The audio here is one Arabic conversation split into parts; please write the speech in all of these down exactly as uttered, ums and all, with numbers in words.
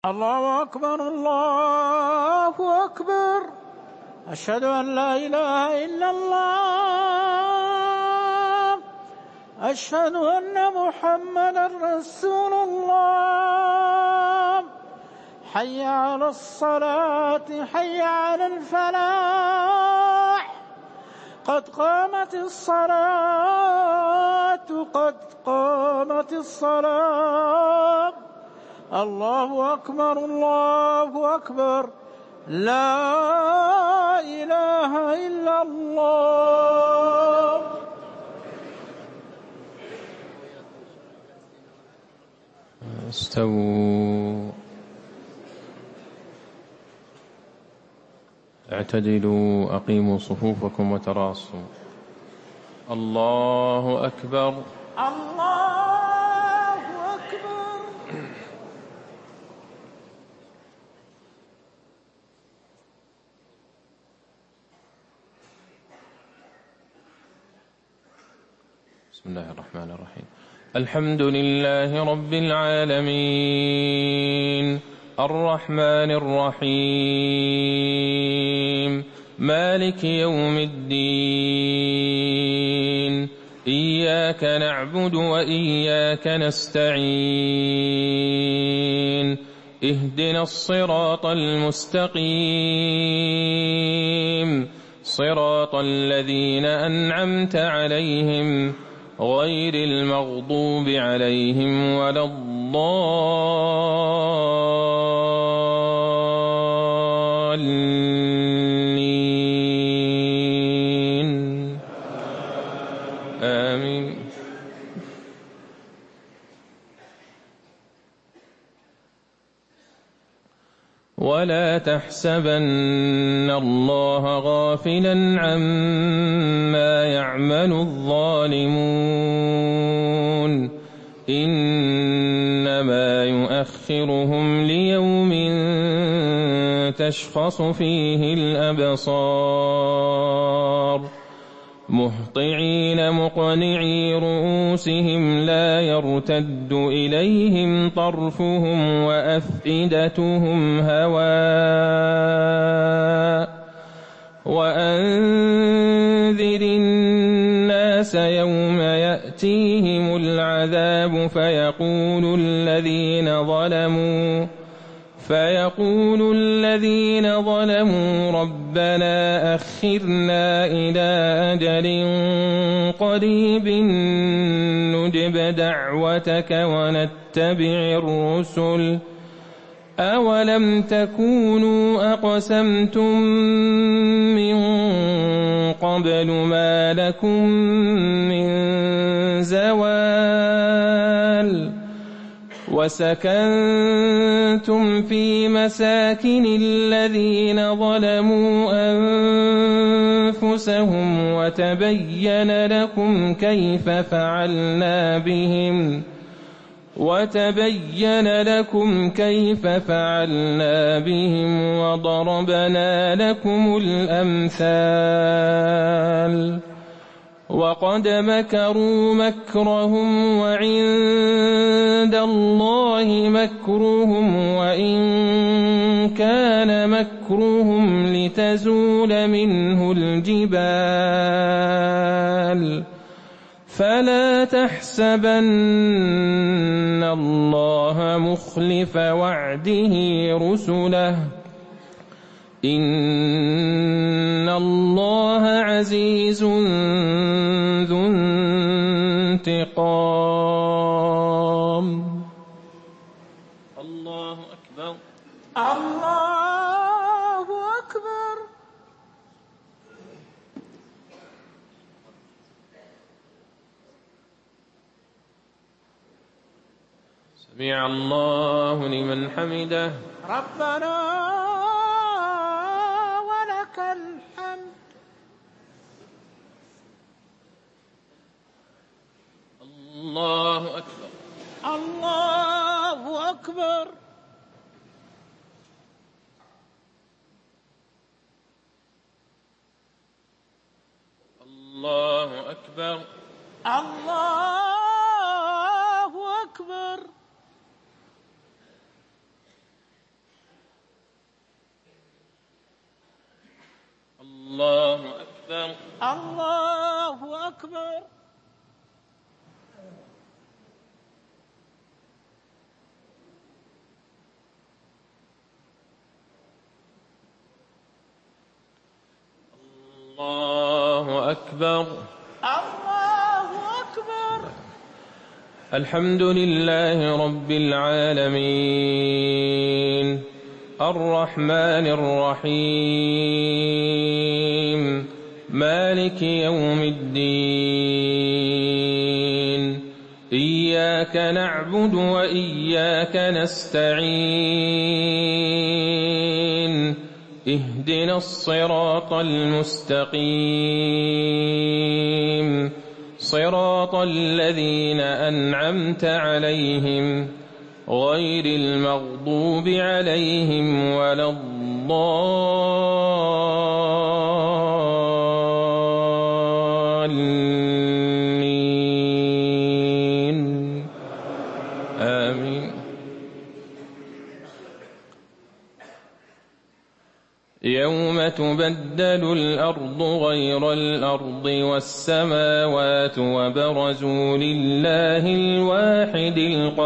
الله أكبر الله أكبر. أشهد أن لا إله إلا الله. أشهد أن محمدا رسول الله. حي على الصلاة حي على الفلاح. قد قامت الصلاة قد قامت الصلاة. الله أكبر الله أكبر. لا إله إلا الله. استووا اعتدلوا أقيموا صفوفكم وتراصوا. الله أكبر الله أكبر. بسم الله الرحمن الرحيم. الحمد لله رب العالمين الرحمن الرحيم مالك يوم الدين. إياك نعبد وإياك نستعين. اهدنا الصراط المستقيم صراط الذين أنعمت عليهم غير المغضوب عليهم ولا الضالين. آمين. ولا تحسبن الله غافلا عما يعمل الظالمون إنما يؤخرهم ليوم تشخص فيه الأبصار مهطعين مقنعي رؤوسهم لا يرتد إليهم طرفهم وأفئدتهم هواء. وأنذر الناس يوم يأتيهم العذاب فيقول الذين ظلموا فيقول الذين ظلموا ربنا أخرنا إلى أجل قريب نجب دعوتك ونتبع الرسل أولم تكونوا أقسمتم من قبل ما لكم من زوال وسكنتم في مساكن الذين ظلموا أنفسهم وتبين لكم كيف فعلنا بهم وتبين لكم كيف فعلنا بهم وضربنا لكم الأمثال. وقد مكروا مكرهم وعند الله مكرهم وإن كان مكرهم لتزول منه الجبال. فلا تحسبن الله مخلف وعده رسله إن الله عزيز ذو انتقام. الله أكبر الله أكبر. سمع الله لمن حمده. ربنا ولك الحمد. الله أكبر الله أكبر. الله أكبر الله أكبر. أكبر. الله أكبر. الله أكبر. الله أكبر. الحمد لله رب العالمين الرحمن الرحيم مالك يوم الدين إياك نعبد وإياك نستعين اهدنا الصراط المستقيم صراط الذين أنعمت عليهم غير المغضوب عليهم ولا الضالين آمين. يوم تبدل الأرض غير الأرض والسماوات وبرزوا لله الواحد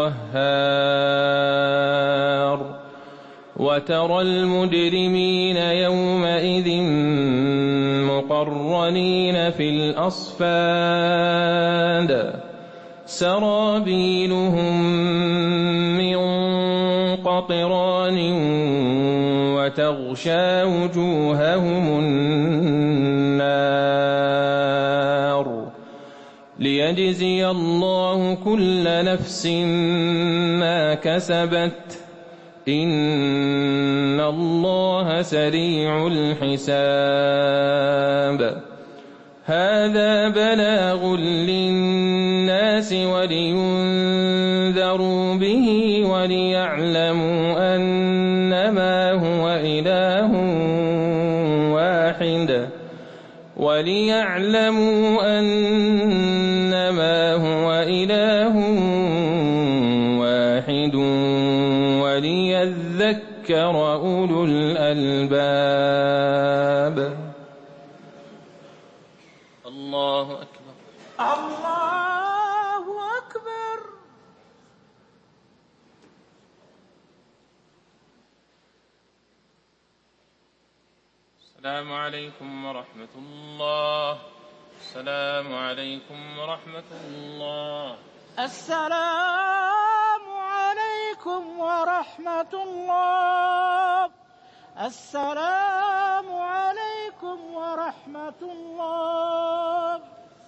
القهار وترى المجرمين يومئذ مقرنين في الأصفاد سرابيلهم من قطران وتغشى وجوههم النار ليجزي الله كل نفس ما كسبت إن الله سريع الحساب. هذا بلاغ للناس ولينذروا به وليعلموا أنما هو إله واحد وليعلموا أنما هو إله واحد وليذكر أولو الألباب. الله أكبر. الله أكبر. السلام عليكم ورحمة الله. السلام عليكم ورحمة الله. السلام عليكم ورحمة الله. السلام عليكم ورحمة الله.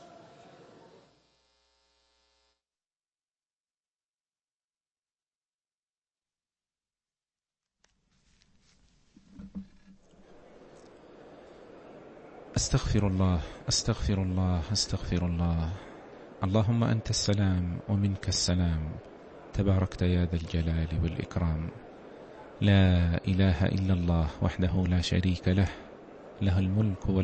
أستغفر الله أستغفر الله أستغفر الله. اللهم أنت السلام ومنك السلام تباركت يا ذا الجلال والإكرام. لا إله إلا الله وحده لا شريك له له الملك